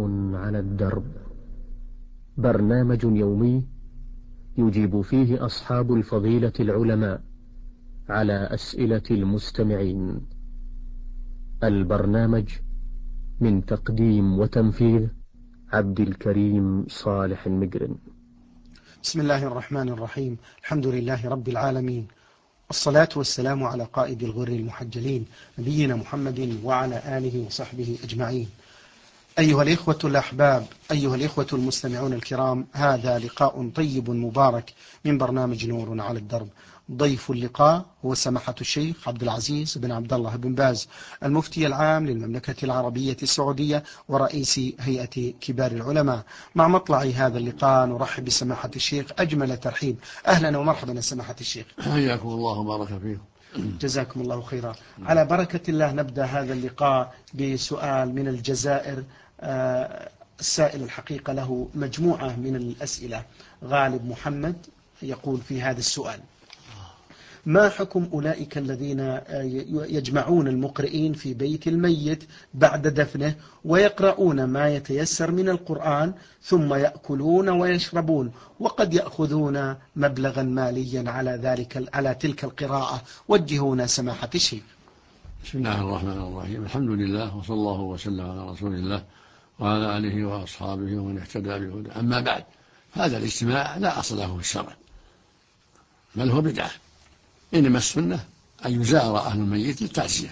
على الدرب، برنامج يومي يجيب فيه أصحاب الفضيلة العلماء على أسئلة المستمعين. البرنامج من تقديم وتنفيذ عبد الكريم صالح المقرن. بسم الله الرحمن الرحيم. الحمد لله رب العالمين، والصلاة والسلام على قائد الغر المحجلين نبينا محمد وعلى آله وصحبه أجمعين. أيها الإخوة الأحباب، أيها الإخوة المستمعون الكرام، هذا لقاء طيب مبارك من برنامج نور على الدرب. ضيف اللقاء هو سماحة الشيخ عبد العزيز بن عبد الله بن باز، المفتي العام للمملكة العربية السعودية ورئيس هيئة كبار العلماء. مع مطلع هذا اللقاء نرحب بسماحة الشيخ أجمل ترحيب. أهلا ومرحبا يا سماحة الشيخ. حياكم الله وبارك فيكم. جزاكم الله خيرا. على بركة الله نبدأ هذا اللقاء بسؤال من الجزائر. السائل الحقيقة له مجموعة من الأسئلة. غالب محمد يقول في هذا السؤال: ما حكم أولئك الذين يجمعون المقرئين في بيت الميت بعد دفنه ويقرؤون ما يتيسر من القرآن ثم يأكلون ويشربون، وقد يأخذون مبلغا ماليا على تلك القراءة؟ وجهونا سماحة الشيخ. بسم الله الرحمن الرحيم. الحمد لله، وصلى الله وسلم على رسول الله وعلى آله وأصحابه ومن اهتدى بهداه. أما بعد، هذا الاجتماع لا أصل له في الشرع، بل هو بدعة. إنما السنة أن يزار أهل الميت للتعزية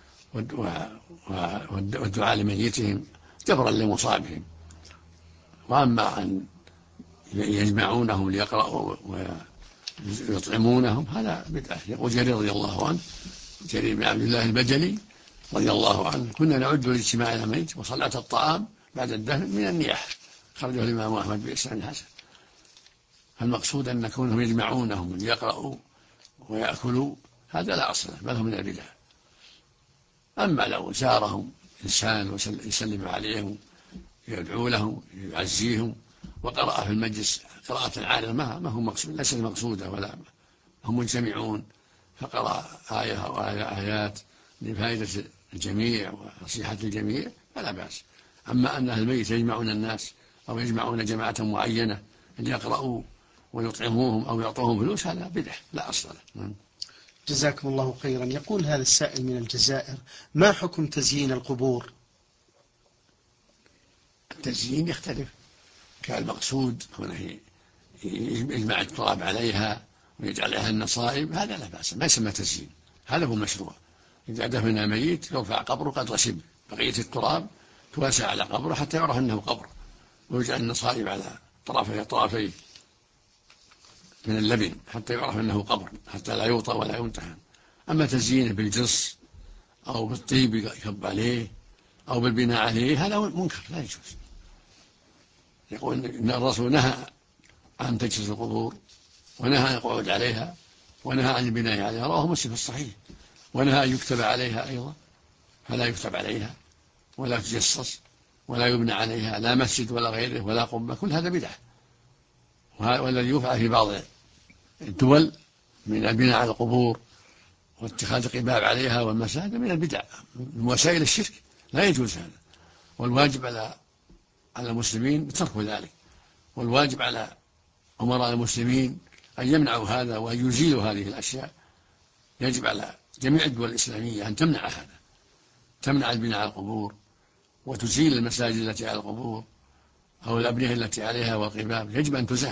والدعاء لميتهم جبرا لمصابهم. وأما أن يجمعونهم ليقرأوا ويطعمونهم هذا بدعة. يقول جرير رضي الله عنه، جرير بن عبد الله البجلي رضي الله عنه: كنا نعد الاجتماع إلى الميت وصلاة الطعام بعد الدفن من النياحة. خرجه الإمام أحمد بإسناد حسن. فالمقصود أن كونهم يجمعونهم ليقرأوا ويأكلوا هذا لا أصل له، بل هو من البدع. أما لو زارهم إنسان ويسلم عليهم يدعو لهم يعزيهم وقرأ في المجلس قراءة عارضة ما هو مقصود، ليس المقصودة، ولا هم مجتمعون فقرأ آية أو آيات لفائدة الجميع ونصيحة الجميع فلا بأس. أما أن أهل الميت يجمعون الناس أو يجمعون جماعة معينة ليقرأوا ويطعموهم أو يعطوهم فلوس هذا بدعة لا أصل له. جزاكم الله خيرا. يقول هذا السائل من الجزائر: ما حكم تزيين القبور؟ التزيين يختلف، كان المقصود هنا يجمع التراب عليها ويجعل عليها النصائب هذا لا بأس، ما يسمى تزيين، هذا هو المشروع. إذا دفن ميت يرفع قبره قدر شبر، بقية التراب توسع على قبره حتى يعرف أنه قبر، ويجعل النصائب على طرفيه من اللبن حتى يعرف أنه قبر، حتى لا يوطى ولا يمتحن. أما تزيينه بالجص أو بالطيب يكب عليه أو بالبناء عليه هذا منكر لا يجوز. يقول إن الرسول نهى عن تجسس القبور، ونهى أن يقعد عليها، ونهى عن البناء عليها، رواه مسلم في الصحيح. ونهى أن يكتب عليها أيضا، فلا يكتب عليها ولا تجسس ولا يبنى عليها لا مسجد ولا غيره ولا قبة، كل هذا بدعة. والذي يفعل في بعض الدول من البناء على القبور واتخاذ قباب عليها والمساجد من البدع، من وسائل الشرك، لا يجوز هذا. والواجب على المسلمين ترك ذلك، والواجب على أمراء المسلمين أن يمنعوا هذا وأن يزيلوا هذه الأشياء. يجب على جميع الدول الإسلامية أن تمنع هذا، تمنع البناء على القبور وتزيل المساجد التي على القبور أو الأبنية التي عليها والقباب، يجب أن تزال.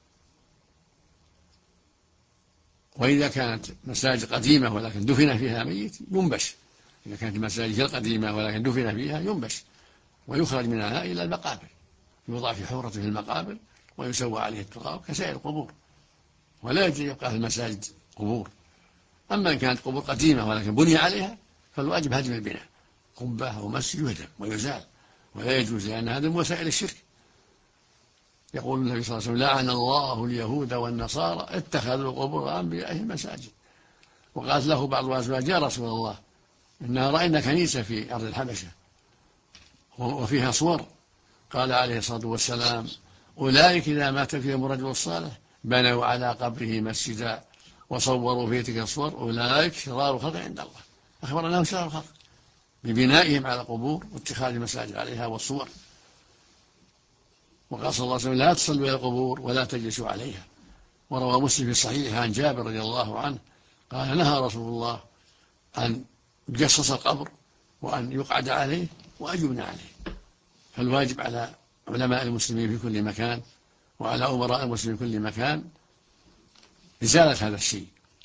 وإذا كانت مساجد قديمة ولكن دفن فيها ميت ينبش، إذا كانت المساجد القديمة ولكن دفن فيها ينبش ويخرج منها إلى المقابر، يوضع في حفرة في المقابر ويسوى عليه التراب كسائر القبور، ولا يجوز يبقى في المساجد قبور. أما إن كانت قبور قديمة ولكن بني عليها فالواجب هدم البناء، قبة أو مسجد يهدم ويزال، ولا يجوز، لأن هذا من وسائل الشرك. يقول النبي صلى الله عليه وسلم: لعن الله اليهود والنصارى اتخذوا قبور أنبيائهم مساجد. وقالت له بعض الأزواج: يا رسول الله إنها رأينا كنيسة في أرض الحبشة وفيها صور. قال عليه الصلاة والسلام: أولئك إذا مات فيهم الرجل الصالح بنوا على قبره مسجدا وصوروا في تلك الصور، أولئك شرار الخلق عند الله. أخبر أنهم شرار الخلق ببنائهم على قبور واتخاذ المساجد عليها والصور. وقال صلى الله عليه وسلم لا تصلوا إلى القبور ولا تجلسوا عليها. وروى مسلم في الصحيح عن جابر رضي الله عنه قال نهى رسول الله أن يجصص القبر وأن يقعد عليه وأن يبنى عليه. فالواجب على علماء المسلمين في كل مكان وعلى أمراء المسلمين في كل مكان إزالة هذا الشيء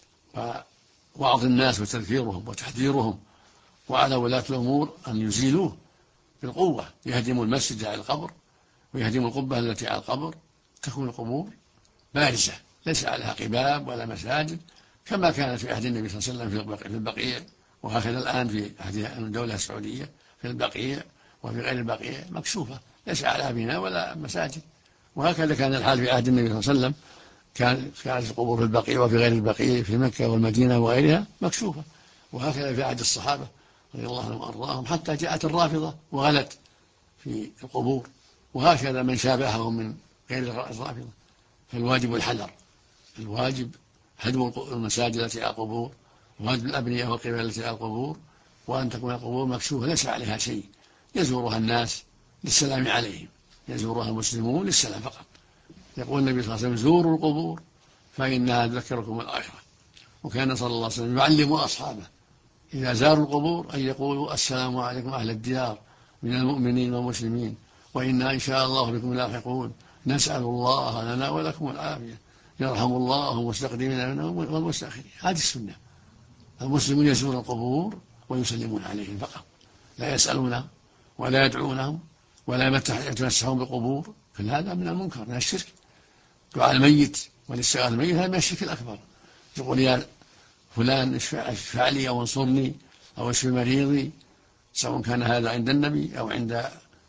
ووعظ الناس وتذكيرهم وتحذيرهم، وعلى ولاة الأمور أن يزيلوه بالقوة، يهدموا المسجد على القبر ويهدموا القبة التي على القبر، تكون القبور بارزة ليس عليها قباب ولا مساجد كما كانت في عهد النبي صلى الله عليه وسلم في البقيع، وهكذا الآن في عهد الدولة السعودية في البقيع وفي غير البقيع مكشوفة ليس عليها بناء ولا مساجد. وهكذا كان الحال في عهد النبي صلى الله عليه وسلم، كانت القبور في البقيع وفي غير البقيع في مكة والمدينة وغيرها مكشوفة. وهكذا في عهد الصحابة رضي الله عنهم وأرضاهم حتى جاءت الرافضة وغلت في القبور، وهكذا من شابههم من غير الرافضة. فالواجب الحذر، الواجب هدم المساجد التي على القبور وهدم الأبنية والقبال التي على القبور، وأن تكون القبور مكشوفة ليس عليها شيء يزورها الناس للسلام عليهم، يزورها المسلمون للسلام فقط. يقول النبي صلى الله عليه وسلم زوروا القبور فإنها تذكركم الآخرة. وكان صلى الله عليه وسلم يعلم أصحابه إذا زاروا القبور أن يقولوا السلام عليكم أهل الديار من المؤمنين والمسلمين وإنا إن شاء الله بكم لاحقون، نسأل الله لنا ولكم العافية، يرحم الله المستقدمين منا والمستأخرين. هذه السنة، المسلمون يزورون القبور ويسلمون عليهم فقط، لا يسألونهم ولا يدعونهم ولا يتمسحون بالقبور. كل هذا من المنكر من الشرك. دعاء الميت والاستغاثة الميت هذا من الشرك الأكبر. يقول يا فلان اشفع لي أو انصرني أو اشف مريضي، سواء كان هذا عند النبي أو عند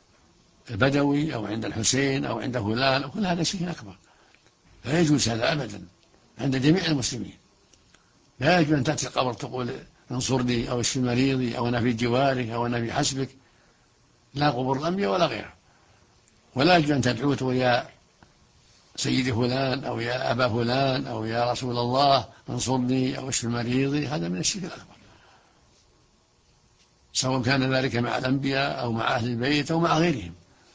البدوي أو عند الحسين أو عند فلان، كل هذا شرك أكبر. لا يجوز هذا أبدا عند جميع المسلمين. لا يجوز أن تأتي القبر تقول انصرني أو اشف مريضي أو أنا في جوارك أو أنا في حسبك، لا قبور الأنبياء ولا غيره. ولا يجوز أن تدعو تقول يا سيدي فلان أو يا أبا فلان أو يا رسول الله انصرني أو اشف مريضي، هذا من الشرك الأكبر، سواء كان ذلك مع الأنبياء أو مع أهل البيت أو مع غيرهم.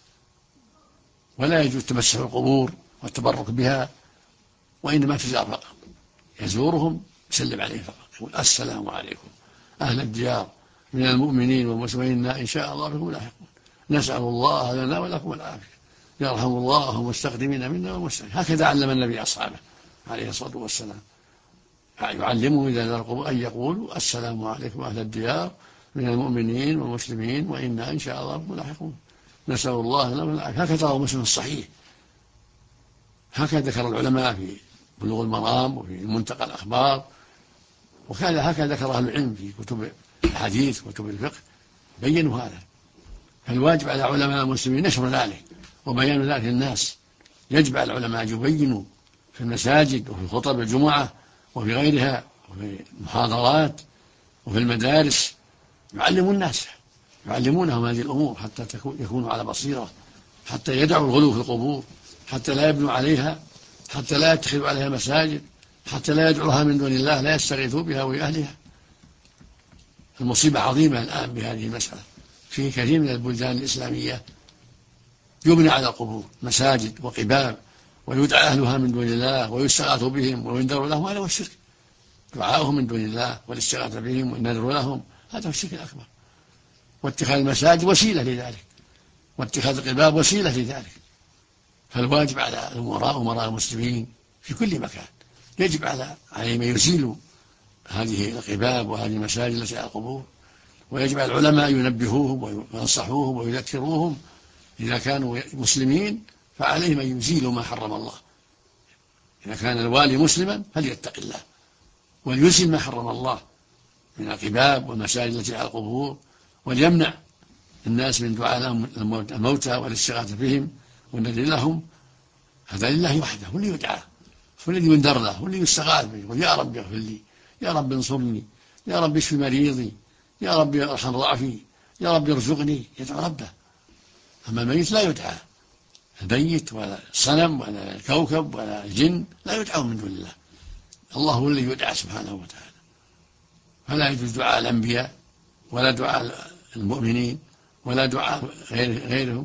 ولا يجوز تمسح القبور والتبرك بها، وإنما تزار فقط، يزورهم يسلم عليهم فقط، يقول السلام عليكم أهل الديار من المؤمنين والمسلمين إن شاء الله بكم لاحقون، نسأل الله لنا ولكم العافية، يرحم الله المستقدمين منا والمستأخرين. هكذا علم النبي أصحابه عليه الصلاة والسلام، يعلمهم إذا زار القبور أن يقولوا السلام عليكم أهل الديار من المؤمنين والمسلمين وإنا إن شاء الله بكم لاحقون، نسأل الله لنا والعافية. هكذا روى مسلم الصحيح، هكذا ذكر العلماء في بلوغ المرام وفي منتقى الأخبار، هكذا ذكر أهل العلم في كتب الحديث وكتب الفقه، بينوا هذا. فالواجب على علماء المسلمين نشر ذلك وبيان ذلك للناس. يجب على العلماء أن يبينوا في المساجد وفي خطب الجمعة وفي غيرها وفي المحاضرات وفي المدارس، يعلموا الناس، يعلمونهم هذه الأمور حتى يكونوا على بصيرة، حتى يدعوا الغلو في القبور، حتى لا يبنوا عليها، حتى لا يتخذوا عليها مساجد، حتى لا يدعوها من دون الله، لا يستغيثوا بها وأهلها. المصيبة عظيمة الآن بهذه المسألة في كثير من البلدان الإسلامية، يبنى على القبور مساجد وقباب ويدعى أهلها من دون الله ويستغاث بهم وينذر لهم، هذا هو الشرك. دعاؤهم من دون الله والاستغاثة بهم والنذر لهم هذا هو الشرك الأكبر. واتخاذ المساجد وسيلة لذلك، واتخاذ القباب وسيلة لذلك. فالواجب على أمراء المسلمين في كل مكان يجب عليهم أن يزيلوا هذه القباب وهذه المساجد التي على القبور، ويجب على العلماء ينبهوهم وينصحوهم ويذكروهم. إذا كانوا مسلمين فعليهم أن يزيلوا ما حرم الله. إذا كان الوالي مسلما فليتق الله وليزيل ما حرم الله من القباب والمساجد التي على القبور، وليمنع الناس من دعاء الموتى والاستغاثة بهم والنذر لهم. هذا لله وحده، هو اللي يدعى، هو الذي ينذر له، هو اللي يستغاث به، يقول يا رب اغفر لي، يا رب انصرني، يا رب اشف مريضي، يا رب ارحم ضعفي، يا رب ارزقني، يدعو ربه. أما الميت لا يدعى، البيت ولا الصنم ولا الكوكب ولا الجن لا يدعون من دون الله، الله هو الذي يدعى سبحانه وتعالى. فلا يجوز دعاء الأنبياء ولا دعاء المؤمنين ولا دعاء غيرهم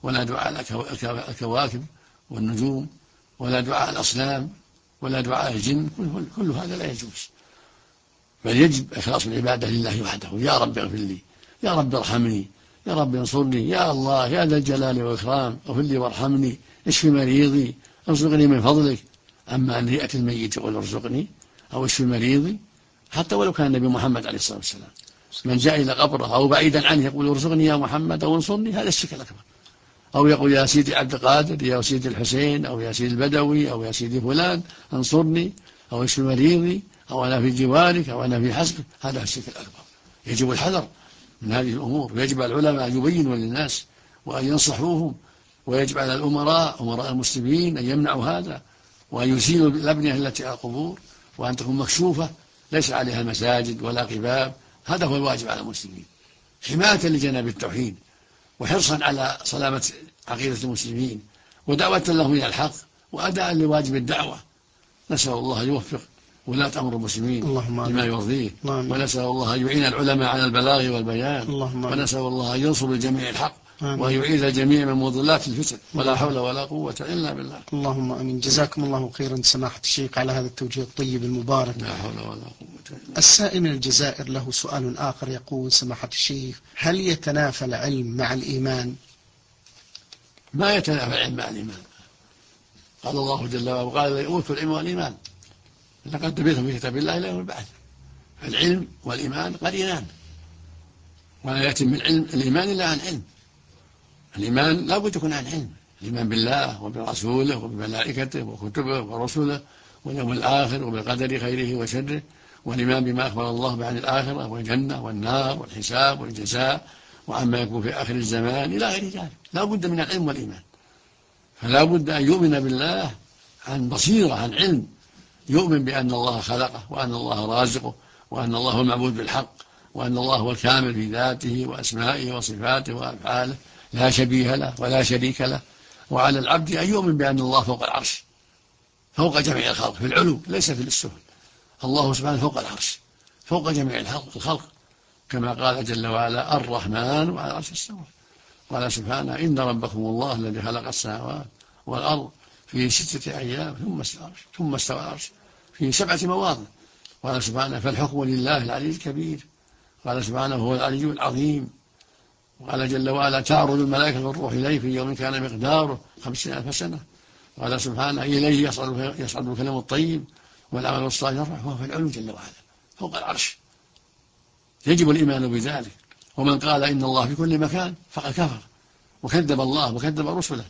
ولا دعاء الكواكب والنجوم، ولا دعاء الأصنام، ولا دعاء الجن، كل هذا لا يجوز. بل يجب إخلاص العبادة لله وحده. يا رب اغفر لي، يا رب ارحمني، يا رب انصرني، يا الله يا ذا الجلال والإكرام اغفر لي وارحمني، اشف مريضي، ارزقني من فضلك. أما أن يأتي الميت يقول ارزقني أو اشف مريضي، حتى ولو كان النبي محمد عليه الصلاة والسلام من جاء إلى قبره أو بعيدا عنه يقول ارزقني يا محمد أو انصرني، هذا الشرك الأكبر. أو يقول يا سيدي عبد القادر، يا سيدي الحسين، أو يا سيدي البدوي، أو يا سيدي فلان انصرني أو اشف مريضي، أو أنا في جوارك، أو أنا في حسبك، هذا الشرك الأكبر. يجب الحذر من هذه الأمور، ويجب على العلماء أن يبينوا للناس وأن ينصحوهم، ويجب على أمراء المسلمين أن يمنعوا هذا، وأن يزيلوا الأبنية التي على القبور، وأن تكون مكشوفة ليس عليها مساجد ولا قباب. هذا هو الواجب على المسلمين، حماية لجناب التوحيد، وحرصا على سلامة عقيدة المسلمين، ودعوة لهم إلى الحق، وأداء لواجب الدعوة. نسأل الله أن يوفق ولاة أمر المسلمين لما يرضيه، ونسأل الله أن يعين العلماء على البلاغ والبيان، ونسأل الله أن ينصر للجميع الحق، وأن يعيذ الجميع من مضلات الفتن، ولا حول ولا قوة إلا بالله. اللهم آمين. جزاكم الله خيرا سماحة الشيخ على هذا التوجيه الطيب المبارك. لا حول ولا قوة. السائل من الجزائر له سؤال آخر يقول: سماحة الشيخ، هل يتنافى العلم مع الإيمان؟ ما يتنافى العلم مع الإيمان. قال الله جل وعلا: وقال أوتوا العلم والإيمان لقد تبيتم في كتاب الله إلى يوم البعث. فالعلم والإيمان قرينان، ولا يتم الإيمان إلا عن علم. الإيمان لا بد يكون عن علم، الإيمان بالله وبرسوله وبملائكته وكتبه ورسله واليوم الآخر وبالقدر خيره وشره، والإيمان بما أخبر الله به عن الآخرة والجنة والنار والحساب والجزاء وعما يكون في آخر الزمان إلى غير ذلك. لا بد من العلم والإيمان. فلا بد أن يؤمن بالله عن بصيرة، عن علم، يؤمن بأن الله خلقه، وأن الله رازقه، وأن الله هو المعبود بالحق، وأن الله هو الكامل في ذاته وأسمائه وصفاته وأفعاله، لا شبيه له ولا شريك له. وعلى العبد أن يؤمن بأن الله فوق العرش، فوق جميع الخلق، في العلو ليس في السفل. الله سبحانه فوق العرش، فوق جميع الخلق، كما قال جل وعلا: الرحمن على العرش استوى. قال سبحانه: إن ربكم الله الذي خلق السماوات والأرض في 6 أيام ثم استوى العرش في 7 مواضع. قال سبحانه: فالحكم لله العلي الكبير. قال سبحانه: هو العلي العظيم. وقال جل وعلا: تعرض الملائكة والروح إليه في يوم كان مقداره 50,000 سنة. قال سبحانه: إليه يصعد الكلم الطيب والعمل الصالح يرفعه، وهو في العلو جل وعلا فوق العرش. يجب الإيمان بذلك. ومن قال إن الله في كل مكان فقد كفر وكذب الله وكذب رسله.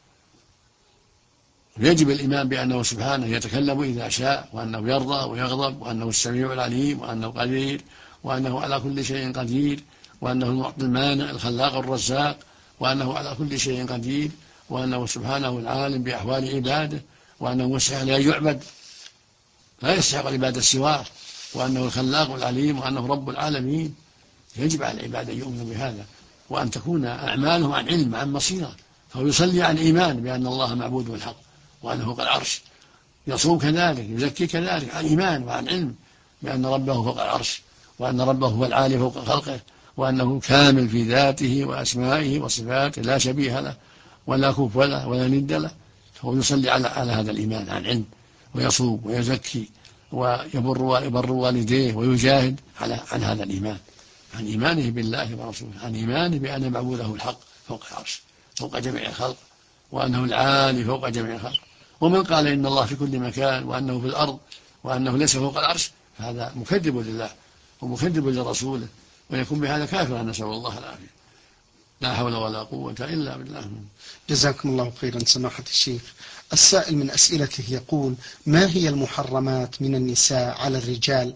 يجب الإيمان بأنه سبحانه يتكلم إذا شاء، وأنه يرضى ويغضب، وأنه السميع العليم، وأنه قدير، وأنه على كل شيء قدير، وأنه المعطي المانع الخلاق الرزاق، وأنه على كل شيء قدير، وأنه سبحانه العالم بأحوال عباده، وأنه مستحق لا يعبد، لا يستحق العبادة سواه، وأنه الخلاق العليم، وأنه رب العالمين. يجب على العباد أن يؤمنوا بهذا، وأن تكون أعمالهم عن علم عن بصيرة. فهو يصلي عن إيمان بأن الله معبود بالحق وأنه فوق العرش، يصوم كذلك، يزكي كذلك عن إيمان وعن علم بأن ربه فوق العرش، وأن ربه هو العالي فوق خلقه، وأنه كامل في ذاته وأسمائه وصفاته، لا شبيه له ولا كفو له ولا ند له. فهو يصلي على هذا الإيمان عن علم، ويصوم ويزكي ويبر والديه ويجاهد عن هذا الإيمان، عن إيمانه بالله ورسوله، عن إيمانه بأن معبوده الحق فوق العرش فوق جميع الخلق، وأنه العالي فوق جميع الخلق. ومن قال إن الله في كل مكان وأنه في الأرض وأنه ليس فوق العرش فهذا مكذب لله ومكذب لرسوله، ويكون بهذا كافرا، نسأل الله العافية. لا حول ولا قوة إلا بالله. جزاكم الله خيرا سماحة الشيخ. السائل من أسئلته يقول: ما هي المحرمات من النساء على الرجال؟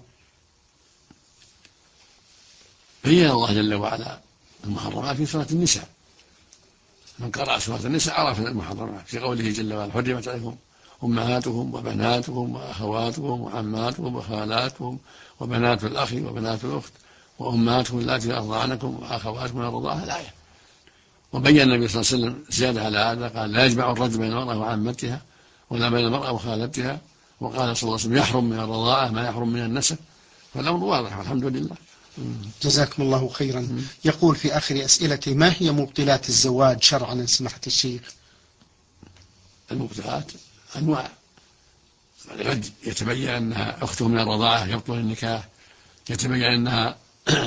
بين الله جل وعلا المحرمات في سورة النساء. من قرأ سورة النساء عرف المحرمات في قوله جل وعلا: حرمت عليكم أمهاتكم وبناتكم وأخواتكم وعماتكم وخالاتكم وبنات الأخ وبنات الأخت وأمهاتكم اللاتي أرضعنكم وأخواتكم من الرضاعة. الآية. وبين النبي صلى الله عليه وسلم زيادة على هذا، قال: لا يجمع الرجل بين المرأة وعمتها ولا بين المرأة وخالتها. وقال صلى الله عليه وسلم: يحرم من الرضاعة ما يحرم من النسب. فالأمر واضح والحمد لله. جزاكم الله خيرا. يقول في آخر أسئلتي: ما هي مبطلات الزواج شرعا سماحة الشيخ؟ المبطلات أنواع. قد يتبين أنها أخته من الرضاعة يبطل النكاح، يتبين أنها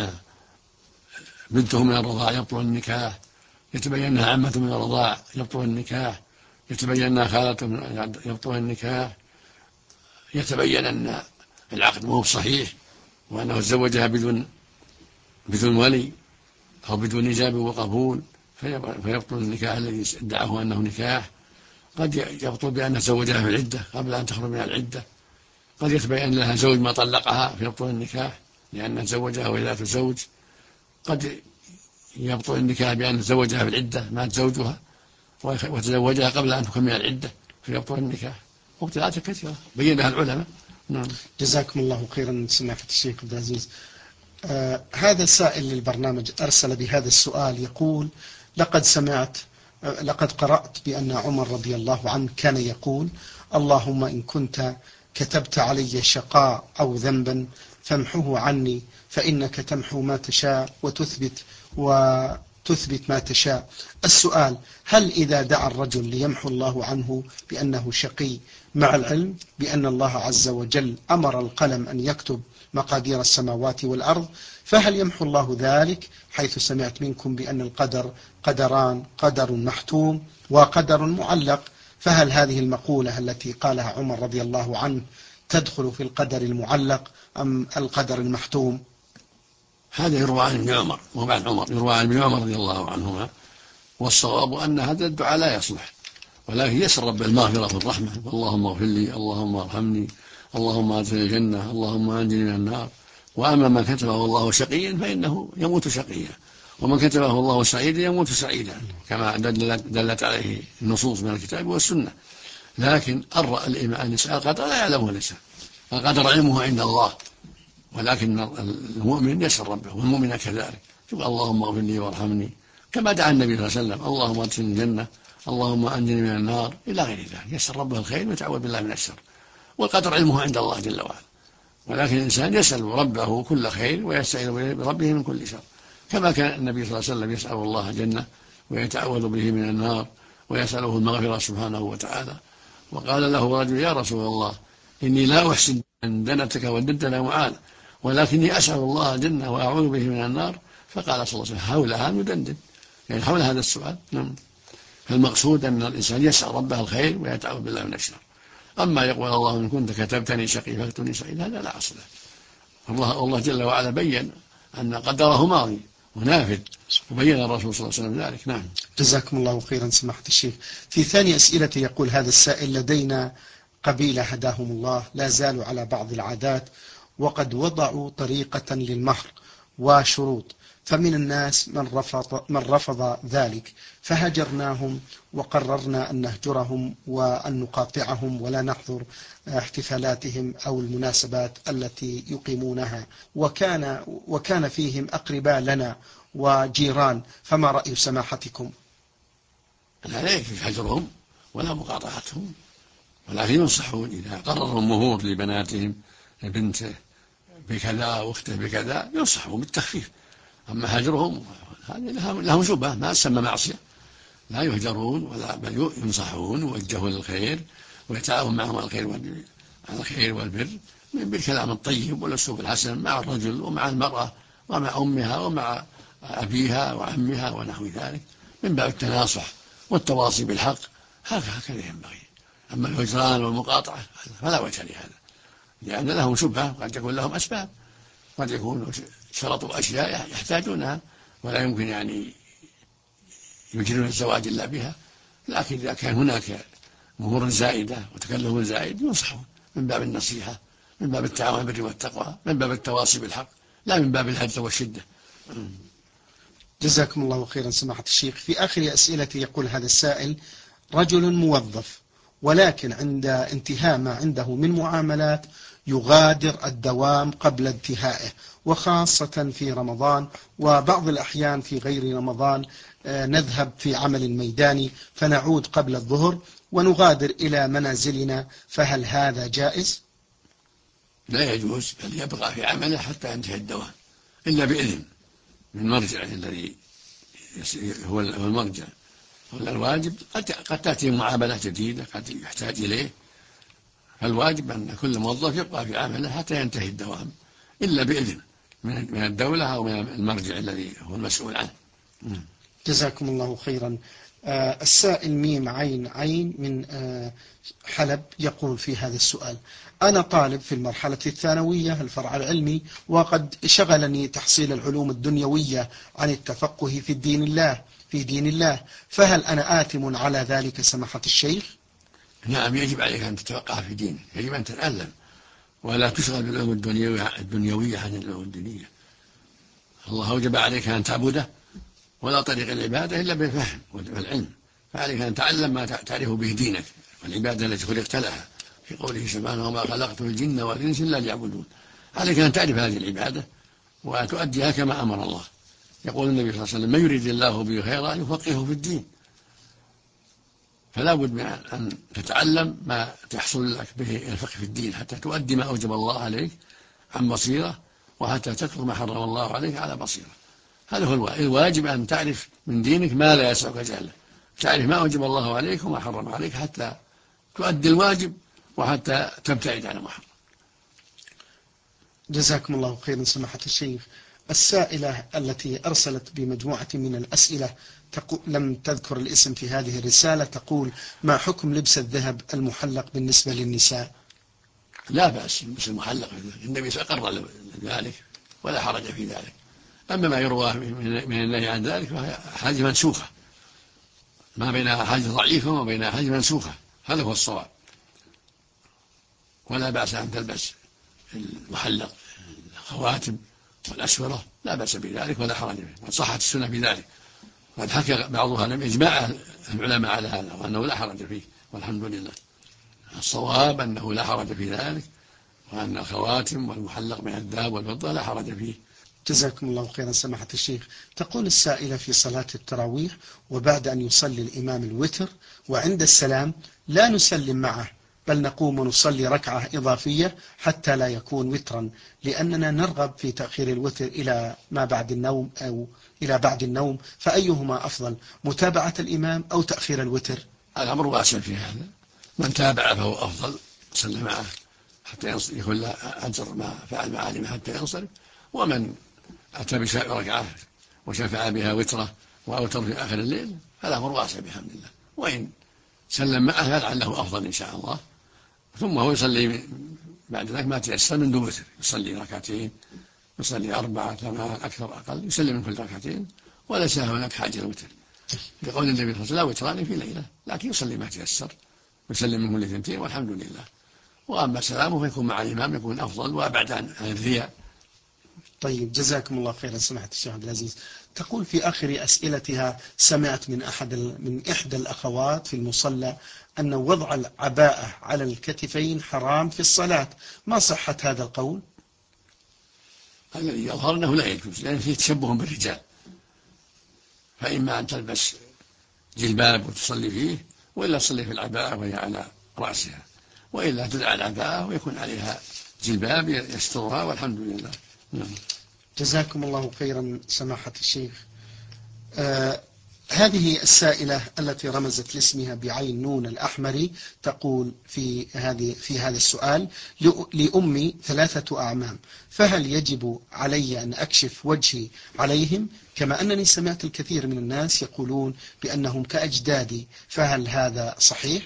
بنته من الرضاعة يبطل النكاح، يتبين أنها عمته من الرضاعة يبطل النكاح، يتبين أنها خالته يبطل النكاح، يتبين أن العقد مو صحيح وأنه تزوجها بدون ولي أو بدون إجابة وقبول فيبطل النكاح الذي ادعاه أنه نكاح. قد يبطل بأنه تزوجها في العدة قبل أن تخرج من العدة. قد يتبين لها زوج ما طلقها فيبطل النكاح لأنه تزوجها وهي لا تزوج. قد يبطل النكاح بأن تزوجها في العدة مات زوجها وتزوجها قبل أن تكمل العدة فيبطل النكاح. مبطلات كثيرة بينها العلماء. نعم. جزاكم الله خيرا سماحة الشيخ عبد العزيز. هذا السائل للبرنامج أرسل بهذا السؤال يقول: لقد قرأت بأن عمر رضي الله عنه كان يقول: اللهم إن كنت كتبت علي شقاء أو ذنبا فامحه عني، فإنك تمحو ما تشاء وتثبت ما تشاء. السؤال: هل إذا دعا الرجل ليمحو الله عنه بأنه شقي مع العلم بأن الله عز وجل أمر القلم أن يكتب مقادير السماوات والأرض، فهل يمحو الله ذلك؟ حيث سمعت منكم بأن القدر قدران: قدر محتوم وقدر معلق، فهل هذه المقولة التي قالها عمر رضي الله عنه تدخل في القدر المعلق أم القدر المحتوم؟ هذا يروى عن ابن عمر وبعد عمر يروى عن ابن عمر رضي الله عنهما، والصواب أن هذا الدعاء لا يصلح، ولكن يسأل رب المغفرة والرحمة: اللهم اغفر لي، اللهم ارحمني، اللهم ادخلني الجنة، اللهم أنجني من النار. وأما من كتبه الله شقيا فإنه يموت شقيا، ومن كتبه الله سعيدا يموت سعيدا، كما دلت عليه النصوص من الكتاب والسنة. لكن الإنسان القدر لا يعلمه الإنسان، القدر علمه عند الله، ولكن المؤمن يسأل ربه والمؤمن كذلك، يقول اللهم اغفر لي وارحمني، كما دعا النبي صلى الله عليه وسلم: اللهم ادخلني الجنة، اللهم أنجني من النار، إلى غير ذلك. يسأل ربه الخير ويتعوذ بالله من الشر، والقدر علمه عند الله جل وعلا. ولكن الإنسان يسأل ربه كل خير ويستعيذ بربه من كل شر، كما كان النبي صلى الله عليه وسلم يسأل الله الجنة ويتعوذ به من النار ويسأله المغفرة سبحانه وتعالى. وقال له رجل: يا رسول الله، إني لا أحسن دنتك وددنا معاذ، ولكني أسأل الله الجنة وأعوذ به من النار. فقال صلى الله عليه وسلم: حولها ندندن، يعني حول هذا السؤال. فالمقصود أن الإنسان يسأل ربه الخير ويتعوذ بالله من الشر. أما يقول اللهم إن كنت كتبتني شقي فاكتبني سعيد، هذا لا أصل له. الله جل وعلا بين أن قدره ماضي ونافذ، وبين الرسول صلى الله عليه وسلم ذلك. نعم. جزاكم الله خيرا سماحة الشيخ. في ثاني أسئلة يقول هذا السائل: لدينا قبيلة هداهم الله لا زالوا على بعض العادات، وقد وضعوا طريقة للمهر وشروط، فمن الناس من رفض ذلك، فهجرناهم وقررنا أن نهجرهم وأن نقاطعهم ولا نحضر احتفالاتهم أو المناسبات التي يقيمونها، وكان فيهم أقرباء لنا وجيران، فما رأي سماحتكم؟ لا يكفي هجرهم ولا مقاطعتهم، ولكن ينصحون إذا قرروا المهور لبناتهم، بنته بكذا واخته بكذا، ينصحون بالتخفيف. أما هجرهم هذه لهم شبهة ما تسمى معصية، لا يهجرون ولا بل ينصحون ويوجهون للخير ويتعاون معهم على الخير والبر بالكلام الطيب والأسلوب الحسن مع الرجل ومع المرأة ومع أمها ومع أبيها وعمها ونحو ذلك، من باب التناصح والتواصي بالحق، هكذا ينبغي. أما الهجران والمقاطعة فلا وجه لهذا، لأن لهم شبهة، قد يكون لهم أسباب، قد يكون شرطوا أشياء يحتاجونها ولا يمكن يعني يجرون الزواج إلا بها. لكن إذا كان هناك مهور زائدة وتكلف زائد ينصحون من باب النصيحة، من باب التعاون بالبر والتقوى، من باب التواصي بالحق، لا من باب الهجر والشدة. جزاكم الله خيرا سماحة الشيخ. في آخر أسئلة يقول هذا السائل: رجل موظف، ولكن عند انتهاء ما عنده من معاملات يغادر الدوام قبل انتهائه، وخاصة في رمضان، وبعض الأحيان في غير رمضان نذهب في عمل ميداني فنعود قبل الظهر ونغادر إلى منازلنا، فهل هذا جائز؟ لا يجوز، بل يبقى في عمله حتى ينتهي الدوام. إلا بإذن من مرجع الذي هو المرجع. الواجب قد تأتي معاملة جديدة قد يحتاج إليه، فالواجب أن كل موظف يبقى في عمله حتى ينتهي الدوام إلا بإذن من الدولة أو من المرجع الذي هو المسؤول عنه. جزاكم الله خيرا. السائل ميم عين عين من حلب يقول في هذا السؤال: أنا طالب في المرحلة الثانوية الفرع العلمي، وقد شغلني تحصيل العلوم الدنيوية عن التفقه في دين الله، فهل أنا آثم على ذلك سماحة الشيخ؟ نعم، يجب عليك أن تتفقه في دينك، يجب أن تتعلم ولا تشغل بالعلوم الدنيوية عن العلوم الدينية. الله أوجب عليك أن تعبده، ولا طريق العبادة إلا بالفهم والعلم، فعليك أن تعلم ما تعرف به دينك والعبادة التي خلقت لها، في قوله سبحانه: وما خلقت الجن والإنس إلا ليعبدون. عليك أن تعرف هذه العبادة وتؤديها كما أمر الله. يقول النبي صلى الله عليه وسلم: من يريد الله به خيرا يفقهه في الدين. فلا بد من أن تتعلم ما تحصل لك به الفقه في الدين حتى تؤدي ما أوجب الله عليك عن بصيرة، وحتى تترك ما حرم الله عليك على بصيرة. هذا هو الواجب، أن تعرف من دينك ما لا يسعك جهله، تعرف ما أوجب الله عليك وما حرم عليك حتى تؤدي الواجب وحتى تبتعد عن المحرم. جزاكم الله خيرا سماحة الشيخ. السائلة التي أرسلت بمجموعة من الأسئلة لم تذكر الاسم في هذه الرسالة، تقول: ما حكم لبس الذهب المحلق بالنسبة للنساء؟ لا بأس لبس المحلق، النبي أقر ذلك ولا حرج في ذلك. أما ما يروى من النهي عن ذلك فهي حاجة منسوخة، ما بينها حاجة ضعيفة وما بينها حاجة منسوخة، هذا هو الصواب. ولا بأس أن تلبس المحلق الخواتم والأسورة، لا بأس بذلك ولا حرج فيه، قد صحت السنة بذلك، قد حكى بعضها إجماع العلماء على هذا وأنه لا حرج فيه، والحمد لله. الصواب أنه لا حرج في ذلك، وأن الخواتم والمحلق من الذهب والفضة لا حرج فيه. جزاكم الله خيرا سماحة الشيخ. تقول السائلة: في صلاة التراويح وبعد أن يصلي الإمام الوتر وعند السلام لا نسلم معه، بل نقوم ونصلي ركعة إضافية حتى لا يكون وترا، لأننا نرغب في تأخير الوتر إلى ما بعد النوم أو إلى بعد النوم، فأيهما أفضل، متابعة الإمام أو تأخير الوتر؟ الأمر واسع في هذا، من تابع فهو أفضل، صلى معه حتى يكون له أجر ما فعل معالمه حتى ينصرف، ومن أتى بركعة وشفع بها وتره وأوتر في آخر الليل فالأمر واسع بحمد الله. وإن سلم معه لعله أفضل إن شاء الله، ثم هو يصلي بعد ذلك ما تيسر من دون وتر، يصلي ركعتين، يصلي 4 8 أكثر أقل، يسلم من كل ركعتين، وليس هناك حاجة الوتر، لقول النبي صلى الله عليه وسلم: لا وتران في ليلة، لكن يصلي ما تيسر، يسلم من كل 2 والحمد لله. وأما سلامه فيكون مع الإمام يكون أفضل وأبعد عن الرياء. طيب جزاكم الله خيرا سماحة الشيخ عبد العزيز. تقول في آخر أسئلتها: سمعت من إحدى الأخوات في المصلى أن وضع العباءة على الكتفين حرام في الصلاة، ما صحة هذا القول؟ الذي يظهر أنه لا يجوز، لأن فيه تشبه بالرجال، فإما أن تلبس جلباب وتصلي فيه، وإلا تصلي في العباءة وهي على رأسها، وإلا تدع العباءة ويكون عليها جلباب يسترها، والحمد لله. جزاكم الله خيرا سماحة الشيخ. هذه السائلة التي رمزت لاسمها بعين نون الأحمري تقول في هذا السؤال: لأمي 3 أعمام، فهل يجب علي أن أكشف وجهي عليهم؟ كما أنني سمعت الكثير من الناس يقولون بأنهم كأجدادي، فهل هذا صحيح؟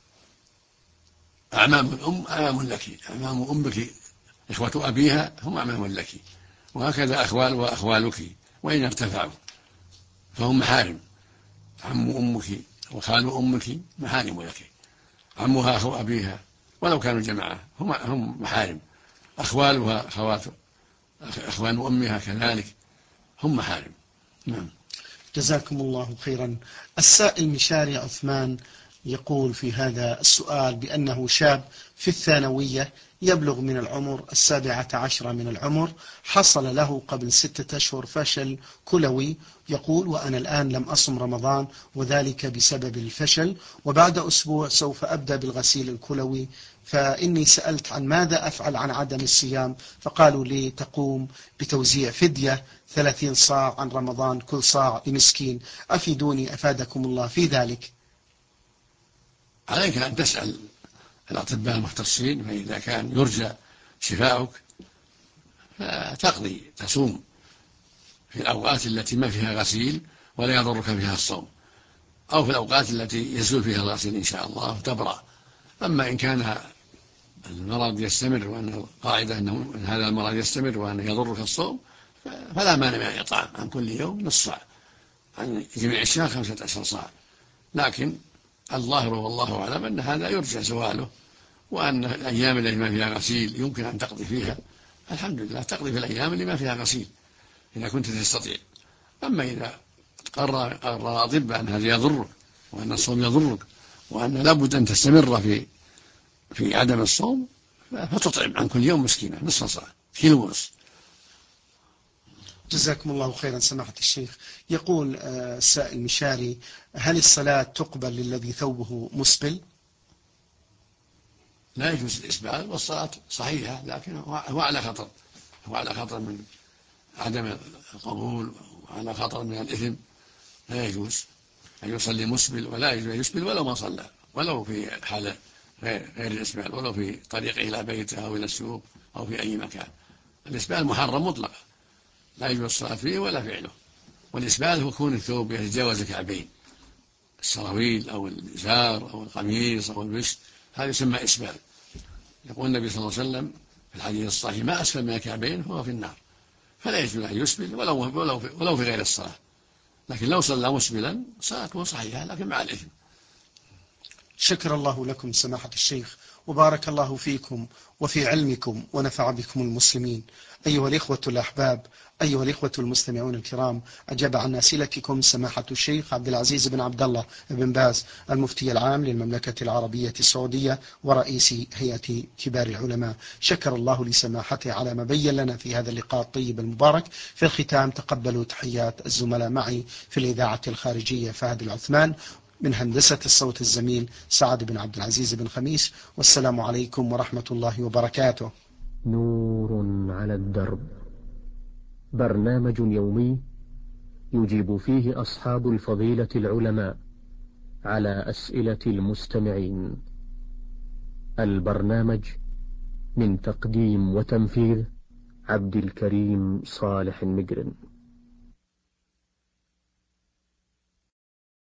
أعمام الأم أعمام لك، أعمام أمك إخوة أبيها هم أعمام لك، وهكذا أخوال وأخوالك وإن ارتفعوا فهم محارم. عم أمك وخال أمك محارم لك، عمها أخو أبيها ولو كانوا جماعة هم محارم، أخوالها أخوان أمها كذلك هم محارم. نعم. جزاكم الله خيرا. السائل مشاري عثمان يقول في هذا السؤال بأنه شاب في الثانوية يبلغ من العمر 17 من العمر، حصل له قبل 6 أشهر فشل كلوي. يقول: وأنا الآن لم أصم رمضان وذلك بسبب الفشل، وبعد أسبوع سوف أبدأ بالغسيل الكلوي، فإني سألت عن ماذا أفعل عن عدم الصيام، فقالوا لي تقوم بتوزيع فدية 30 صاع عن رمضان، كل صاع لمسكين. أفيدوني أفادكم الله في ذلك. عليك أن تسأل الأطباء المختصين، فإذا كان يرجى شفاؤك فتقضي تصوم في الأوقات التي ما فيها غسيل ولا يضرك فيها الصوم، أو في الأوقات التي يزول فيها الغسيل إن شاء الله تبرأ. أما إن كان المرض يستمر، وأن القاعدة أن هذا المرض يستمر وأنه يضرك الصوم، فلا مانع من الإطعام عن كل يوم نصف صاع، عن جميع الشهر 15 صاع. لكن الظاهر والله أعلم أن هذا يرجى زواله، وأن الأيام التي ما فيها غسيل يمكن أن تقضي فيها، الحمد لله تقضي في الأيام اللي ما فيها غسيل إذا كنت تستطيع. أما إذا قرر الأطباء أن هذا يضرك وأن الصوم يضرك وأن لابد أن تستمر في عدم الصوم، فتطعم عن كل يوم مسكينة نصف صاع، كيلو ونصف. جزاكم الله خيرا سماحة الشيخ. يقول السائل مشاري: هل الصلاة تقبل للذي ثوبه مسبل؟ لا يجوز الإسبال، والصلاة صحيحة، لكن هو على خطر، هو على خطر من عدم القبول وعلى خطر من الإثم. لا يجوز أن يصلي مسبل، ولا يجوز أن يسبل ولو ما صلى، ولو في حال غير الإسبال، ولو في طريقه إلى بيته أو إلى السوق أو في أي مكان. الإسبال محرم مطلقا، لا يجوز الصلاة فيه ولا فعله. والإسبال هو كون الثوب يتجاوز الكعبين، السراويل أو الإزار أو القميص أو البشت، هذا يسمى إسبال. يقول النبي صلى الله عليه وسلم في الحديث الصحيح: ما أسفل من الكعبين فهو في النار. فلا يجوز أن يسبل ولو في غير الصلاة، لكن لو صلى مسبلا صلاته صحيحة لكن مع الإثم. شكر الله لكم سماحة الشيخ، وبارك الله فيكم وفي علمكم ونفع بكم المسلمين. أيها الإخوة الأحباب، أيها الإخوة المستمعون الكرام، أجاب عن أسئلتكم سماحة الشيخ عبد العزيز بن عبد الله بن باز، المفتي العام للمملكة العربية السعودية ورئيس هيئة كبار العلماء. شكر الله لسماحته على ما بين لنا في هذا اللقاء الطيب المبارك. في الختام تقبلوا تحيات الزملاء معي في الإذاعة الخارجية فهد العثمان، من هندسة الصوت الزميل سعد بن عبد العزيز بن خميس، والسلام عليكم ورحمة الله وبركاته. نور على الدرب، برنامج يومي يجيب فيه أصحاب الفضيلة العلماء على أسئلة المستمعين. البرنامج من تقديم وتنفيذ عبد الكريم صالح المقرن.